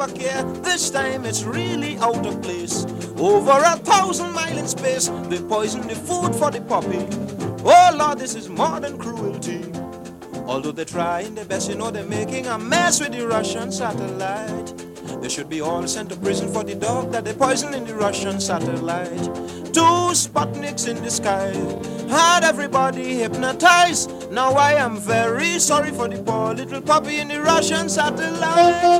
never care. This time it's really out of place. Over 1,000 miles in space, they poison the food for the puppy. Oh Lord, this is more than cruelty. Although they're trying their best, you know they're making a mess with the Russian satellite. They should be all sent to prison for the dog that they poisoned in the Russian satellite. 2 Sputniks in the sky had everybody hypnotized. Now I am very sorry for the poor little puppy in the Russian satellite.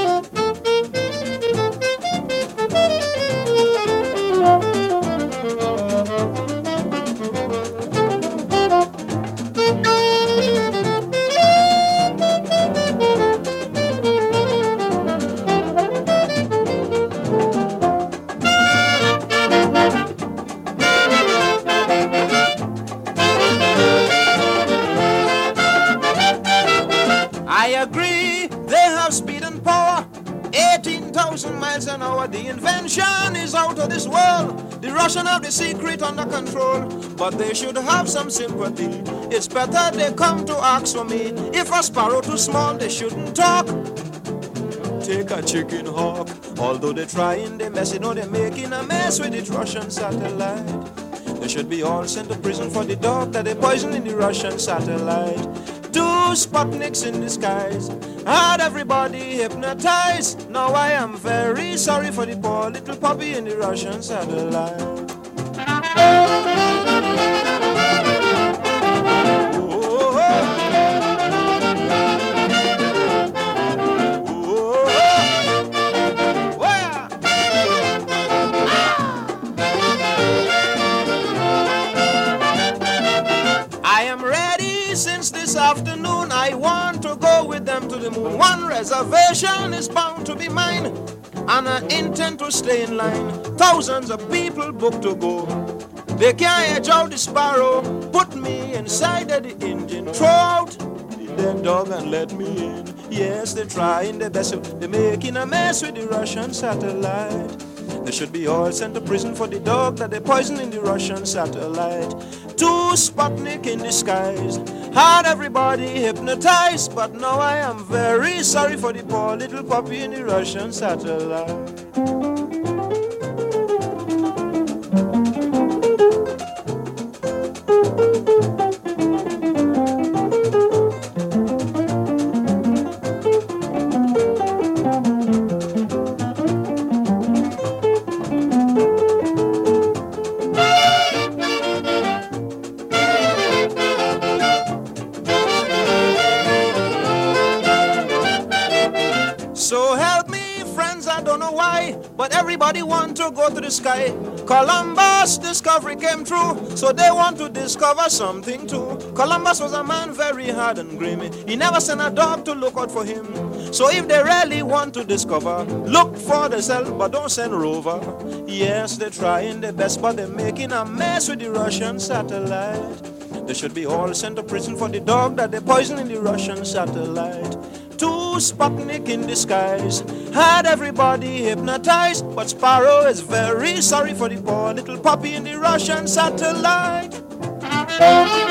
I agree, they have speed and power, 18,000 miles an hour. The invention is out of this world. The Russians have the secret under control, but they should have some sympathy. It's better they come to ask for me. If a sparrow too small, they shouldn't talk. Take a chicken hawk. Although they're trying their mess, you know they're making a mess with the Russian satellite. They should be all sent to prison for the dog that they poisoned in the Russian satellite. 2 Sputniks in the skies had everybody hypnotized. Now I am very sorry for the poor little puppy in the Russian satellite. Since this afternoon I want to go with them to the moon. 1 reservation is bound to be mine, and I intend to stay in line. Thousands of people booked to go. They can't edge out the sparrow. Put me inside of the engine. Throw out the dead dog and let me in. Yes, they're trying their best. They're making a mess with the Russian satellite. They should be all sent to prison for the dog that they poisoned in the Russian satellite. 2 Sputnik in the skies had everybody hypnotized. But now I am very sorry for the poor little puppy in the Russian satellite. So help me, friends, I don't know why, but everybody want to go to the sky. Columbus' discovery came true, so they want to discover something too. Columbus was a man very hard and grimy. He never sent a dog to look out for him. So if they really want to discover, look for themselves, but don't send rover. Yes, they're trying their best, but they're making a mess with the Russian satellite. They should be all sent to prison for the dog that they poisoned in the Russian satellite. 2 Sputnik in the skies had everybody hypnotized. But Sparrow is very sorry for the poor little puppy in the Russian satellite.